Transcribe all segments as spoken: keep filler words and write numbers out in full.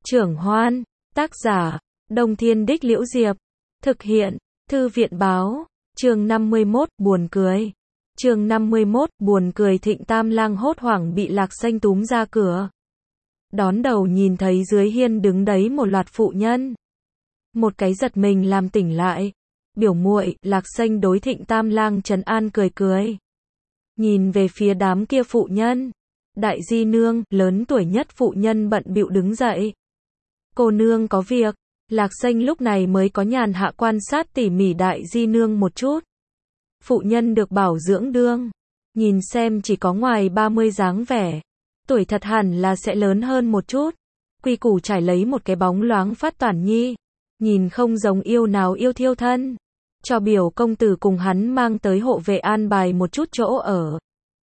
Trưởng Hoan, tác giả, Đông Thiên Đích Liễu Diệp, thực hiện, Thư viện báo, chương năm mươi mốt, buồn cười. Chương năm mươi mốt, buồn cười. Thịnh Tam Lang hốt hoảng bị Lạc Xanh túm ra cửa. Đón đầu nhìn thấy dưới hiên đứng đấy một loạt phụ nhân. Một cái giật mình làm tỉnh lại. Biểu muội, Lạc Xanh đối Thịnh Tam Lang trấn an cười cười. Nhìn về phía đám kia phụ nhân. Đại di nương, lớn tuổi nhất phụ nhân bận bịu đứng dậy. Cô nương có việc. Lạc Xanh lúc này mới có nhàn hạ quan sát tỉ mỉ đại di nương một chút. Phụ nhân được bảo dưỡng đương. Nhìn xem chỉ có ngoài ba mươi dáng vẻ. Tuổi thật hẳn là sẽ lớn hơn một chút. Quy củ trải lấy một cái bóng loáng phát toản nhi. Nhìn không giống yêu nào yêu thiêu thân. Cho biểu công tử cùng hắn mang tới hộ vệ an bài một chút chỗ ở.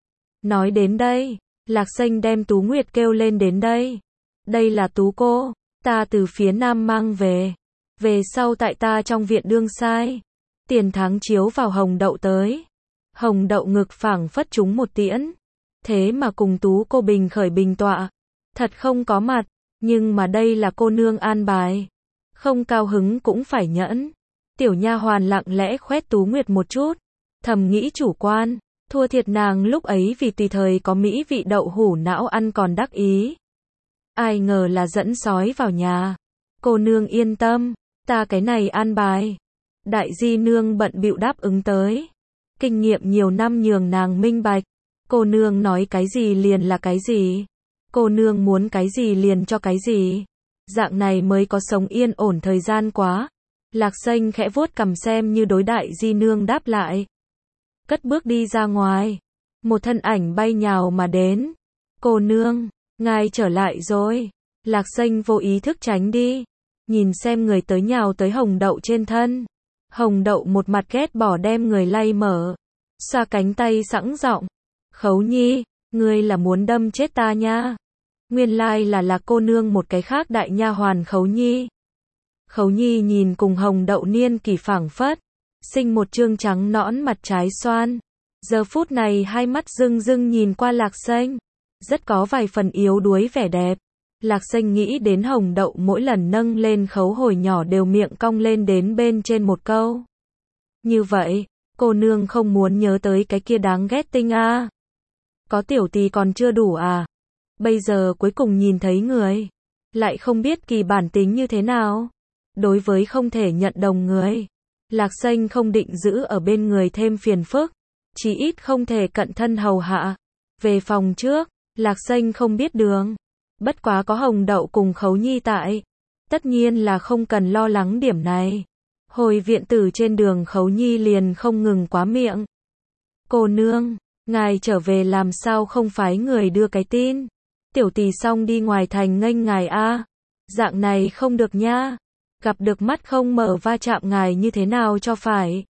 Nói đến đây, Lạc Xanh đem Tú Nguyệt kêu lên đến đây. Đây là Tú cô, ta từ phía nam mang về. Về sau tại ta trong viện đương sai. Tiền tháng chiếu vào Hồng Đậu tới. Hồng Đậu ngực phảng phất trúng một tiễn. Thế mà cùng Tú cô bình khởi bình tọa. Thật không có mặt, nhưng mà đây là cô nương an bài. Không cao hứng cũng phải nhẫn. Tiểu nha hoàn lặng lẽ khoét Tú Nguyệt một chút. Thầm nghĩ chủ quan, thua thiệt nàng lúc ấy vì tùy thời có mỹ vị đậu hủ não ăn còn đắc ý. Ai ngờ là dẫn sói vào nhà. Cô nương yên tâm, ta cái này an bài. Đại di nương bận bịu đáp ứng tới. Kinh nghiệm nhiều năm nhường nàng minh bạch. Cô nương nói cái gì liền là cái gì. Cô nương muốn cái gì liền cho cái gì. Dạng này mới có sống yên ổn thời gian quá. Lạc Xanh khẽ vuốt cằm xem như đối đại di nương đáp lại. Cất bước đi ra ngoài. Một thân ảnh bay nhào mà đến. Cô nương, ngài trở lại rồi. Lạc Xanh vô ý thức tránh đi. Nhìn xem người tới nhào tới Hồng Đậu trên thân. Hồng Đậu một mặt ghét bỏ đem người lay mở. Xoa cánh tay sẵn giọng. Khấu nhi, ngươi là muốn đâm chết ta nha. Nguyên lai là Lạc cô nương một cái khác đại nha hoàn Khấu nhi. Khấu nhi nhìn cùng Hồng Đậu niên kỳ phảng phất. Sinh một trương trắng nõn mặt trái xoan. Giờ phút này hai mắt rưng rưng nhìn qua Lạc Xanh. Rất có vài phần yếu đuối vẻ đẹp. Lạc Xanh nghĩ đến Hồng Đậu mỗi lần nâng lên khấu hồi nhỏ đều miệng cong lên đến bên trên một câu. Như vậy, cô nương không muốn nhớ tới cái kia đáng ghét tinh a. Có tiểu tỳ còn chưa đủ à? Bây giờ cuối cùng nhìn thấy người. Lại không biết kỳ bản tính như thế nào. Đối với không thể nhận đồng người. Lạc Xanh không định giữ ở bên người thêm phiền phức. Chí ít không thể cận thân hầu hạ. Về phòng trước, Lạc Xanh không biết đường. Bất quá có Hồng Đậu cùng Khấu nhi tại. Tất nhiên là không cần lo lắng điểm này. Hồi viện tử trên đường Khấu nhi liền không ngừng quá miệng. Cô nương, ngài trở về làm sao không phái người đưa cái tin. Tiểu tỳ xong đi ngoài thành nghênh ngài a. Dạng này không được nha. Gặp được mắt không mở va chạm ngài như thế nào cho phải.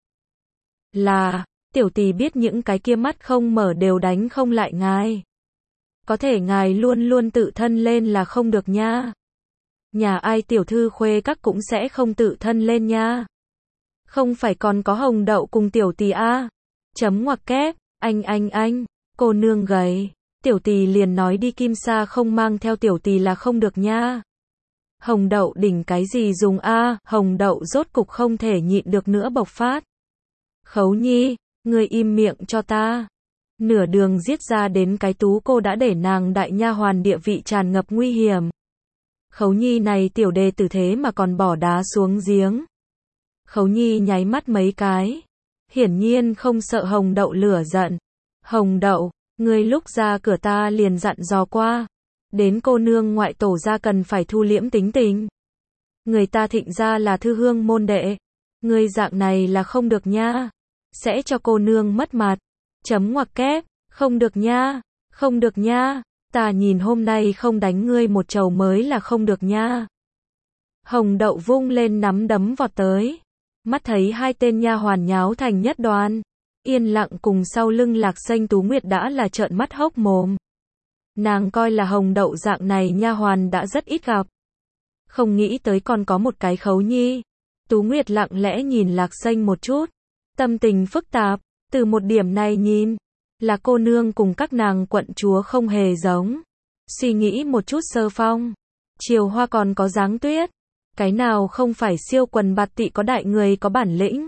Là, tiểu tỳ biết những cái kia mắt không mở đều đánh không lại ngài. Có thể ngài luôn luôn tự thân lên là không được nha. Nhà ai tiểu thư khuê các cũng sẽ không tự thân lên nha. Không phải còn có Hồng Đậu cùng tiểu tỳ a. Chấm ngoặc kép, anh anh anh, cô nương gầy. Tiểu tỳ liền nói đi Kim Sa không mang theo tiểu tỳ là không được nha. Hồng Đậu đỉnh cái gì dùng a? Hồng Đậu rốt cục không thể nhịn được nữa bộc phát. Khấu nhi, ngươi im miệng cho ta. Nửa đường giết ra đến cái Tú cô đã để nàng đại nha hoàn địa vị tràn ngập nguy hiểm. Khấu nhi này tiểu đề tử thế mà còn bỏ đá xuống giếng. Khấu nhi nháy mắt mấy cái. Hiển nhiên không sợ Hồng Đậu lửa giận. Hồng Đậu, ngươi lúc ra cửa ta liền dặn dò qua. Đến cô nương ngoại tổ ra cần phải thu liễm tính tình. Người ta Thịnh ra là thư hương môn đệ. Ngươi dạng này là không được nha. Sẽ cho cô nương mất mặt. Chấm ngoặc kép, không được nha, không được nha. Ta nhìn hôm nay không đánh ngươi một trầu mới là không được nha. Hồng Đậu vung lên nắm đấm vọt tới. Mắt thấy hai tên nha hoàn nháo thành nhất đoàn. Yên lặng cùng sau lưng Lạc Xanh Tú Nguyệt đã là trợn mắt hốc mồm. Nàng coi là Hồng Đậu dạng này nha hoàn đã rất ít gặp. Không nghĩ tới còn có một cái Khấu nhi. Tú Nguyệt lặng lẽ nhìn Lạc Xanh một chút. Tâm tình phức tạp. Từ một điểm này nhìn. Là cô nương cùng các nàng quận chúa không hề giống. Suy nghĩ một chút sơ phong. Chiều hoa còn có dáng tuyết. Cái nào không phải siêu quần bạt tị có đại người có bản lĩnh.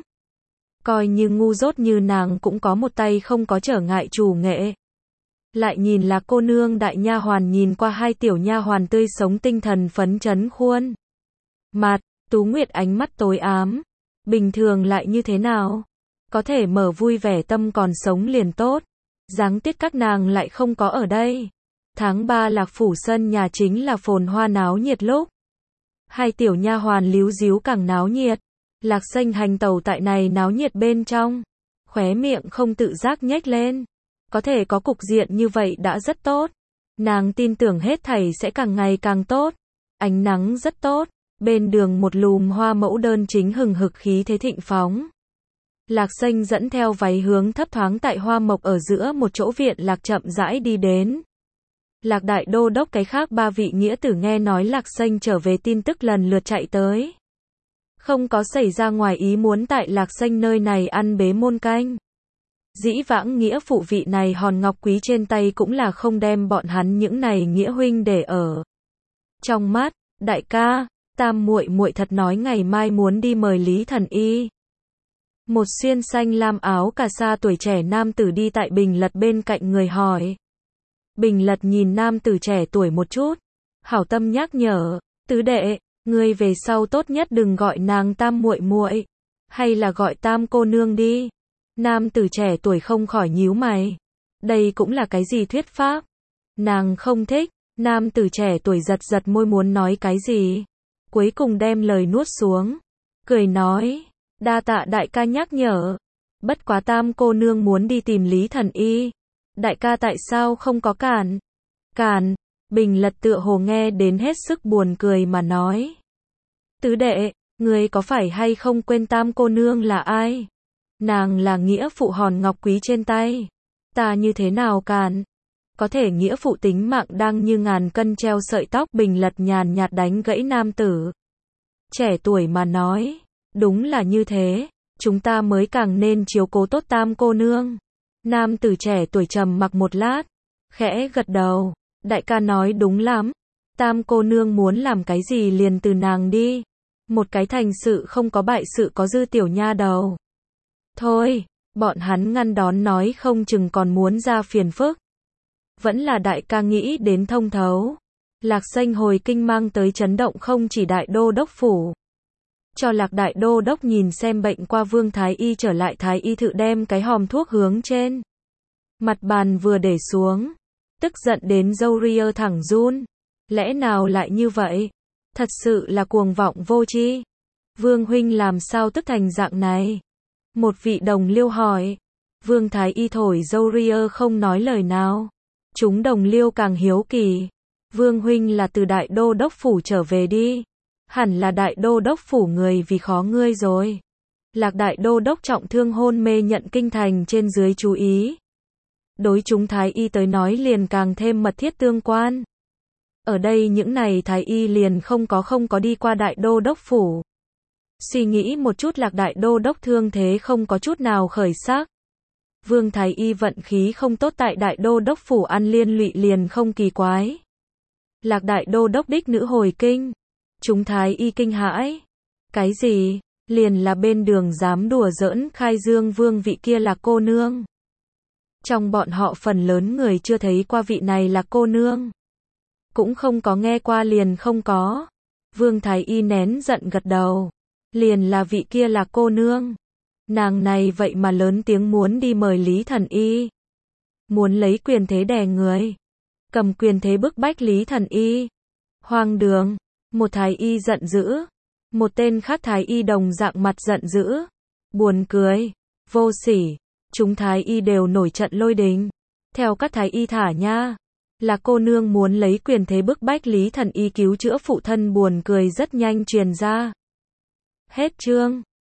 Coi như ngu dốt như nàng cũng có một tay không có trở ngại chủ nghệ. Lại nhìn là cô nương đại nha hoàn nhìn qua hai tiểu nha hoàn tươi sống tinh thần phấn chấn khuôn mặt, Tú Nguyệt ánh mắt tối ám. Bình thường lại như thế nào? Có thể mở vui vẻ tâm còn sống liền tốt. Giáng tiết các nàng lại không có ở đây. Tháng ba Lạc phủ sân nhà chính là phồn hoa náo nhiệt lúc. Hai tiểu nha hoàn líu díu càng náo nhiệt. Lạc Xanh hành tẩu tại này náo nhiệt bên trong. Khóe miệng không tự giác nhếch lên. Có thể có cục diện như vậy đã rất tốt. Nàng tin tưởng hết thảy sẽ càng ngày càng tốt. Ánh nắng rất tốt. Bên đường một lùm hoa mẫu đơn chính hừng hực khí thế thịnh phóng. Lạc Xanh dẫn theo váy hướng thấp thoáng tại hoa mộc ở giữa một chỗ viện lạc chậm rãi đi đến. Lạc đại đô đốc cái khác ba vị nghĩa tử nghe nói Lạc Xanh trở về tin tức lần lượt chạy tới. Không có xảy ra ngoài ý muốn tại Lạc Xanh nơi này ăn bế môn canh. Dĩ vãng nghĩa phụ vị này hòn ngọc quý trên tay cũng là không đem bọn hắn những này nghĩa huynh để ở trong mắt. Đại ca, tam muội muội thật nói ngày mai muốn đi mời Lý Thần Y. Một xuyên xanh lam áo cà sa tuổi trẻ nam tử đi tại Bình Lật bên cạnh người hỏi. Bình Lật nhìn nam tử trẻ tuổi một chút, hảo tâm nhắc nhở, tứ đệ, ngươi về sau tốt nhất đừng gọi nàng tam muội muội, hay là gọi tam cô nương đi. Nam tử trẻ tuổi không khỏi nhíu mày. Đây cũng là cái gì thuyết pháp? Nàng không thích. Nam tử trẻ tuổi giật giật môi muốn nói cái gì. Cuối cùng đem lời nuốt xuống. Cười nói. Đa tạ đại ca nhắc nhở. Bất quá tam cô nương muốn đi tìm Lý Thần Y. Đại ca tại sao không có cản? Cản. Bình Lật tựa hồ nghe đến hết sức buồn cười mà nói. Tứ đệ, ngươi có phải hay không quên tam cô nương là ai? Nàng là nghĩa phụ hòn ngọc quý trên tay. Ta như thế nào cản? Có thể nghĩa phụ tính mạng đang như ngàn cân treo sợi tóc. Bình Lật nhàn nhạt đánh gãy nam tử trẻ tuổi mà nói. Đúng là như thế. Chúng ta mới càng nên chiếu cố tốt tam cô nương. Nam tử trẻ tuổi trầm mặc một lát. Khẽ gật đầu. Đại ca nói đúng lắm. Tam cô nương muốn làm cái gì liền từ nàng đi. Một cái thành sự không có bại sự có dư tiểu nha đầu. Thôi, bọn hắn ngăn đón nói không chừng còn muốn ra phiền phức. Vẫn là đại ca nghĩ đến thông thấu. Lạc Xanh hồi kinh mang tới chấn động không chỉ đại đô đốc phủ. Cho Lạc đại đô đốc nhìn xem bệnh qua Vương Thái Y trở lại Thái Y thự đem cái hòm thuốc hướng trên mặt bàn vừa để xuống. Tức giận đến râu ria thẳng run. Lẽ nào lại như vậy? Thật sự là cuồng vọng vô tri. Vương huynh làm sao tức thành dạng này? Một vị đồng liêu hỏi. Vương Thái Y thổi râu ria không nói lời nào. Chúng đồng liêu càng hiếu kỳ. Vương huynh là từ đại đô đốc phủ trở về đi. Hẳn là đại đô đốc phủ người vì khó ngươi rồi. Lạc đại đô đốc trọng thương hôn mê nhận kinh thành trên dưới chú ý. Đối chúng Thái Y tới nói liền càng thêm mật thiết tương quan. Ở đây những này Thái Y liền không có không có đi qua đại đô đốc phủ. Suy nghĩ một chút Lạc đại đô đốc thương thế không có chút nào khởi sắc. Vương Thái Y vận khí không tốt tại đại đô đốc phủ ăn liên lụy liền không kỳ quái. Lạc đại đô đốc đích nữ hồi kinh. Chúng Thái Y kinh hãi. Cái gì? Liền là bên đường dám đùa giỡn khai dương vương vị kia là cô nương. Trong bọn họ phần lớn người chưa thấy qua vị này là cô nương. Cũng không có nghe qua liền không có. Vương Thái Y nén giận gật đầu. Liền là vị kia là cô nương. Nàng này vậy mà lớn tiếng muốn đi mời Lý Thần Y. Muốn lấy quyền thế đè người. Cầm quyền thế bức bách Lý Thần Y. Hoang đường. Một Thái Y giận dữ. Một tên khác Thái Y đồng dạng mặt giận dữ. Buồn cười. Vô sỉ. Chúng Thái Y đều nổi trận lôi đình. Theo các Thái Y thả nha. Là cô nương muốn lấy quyền thế bức bách Lý Thần Y cứu chữa phụ thân buồn cười rất nhanh truyền ra. Hết chương.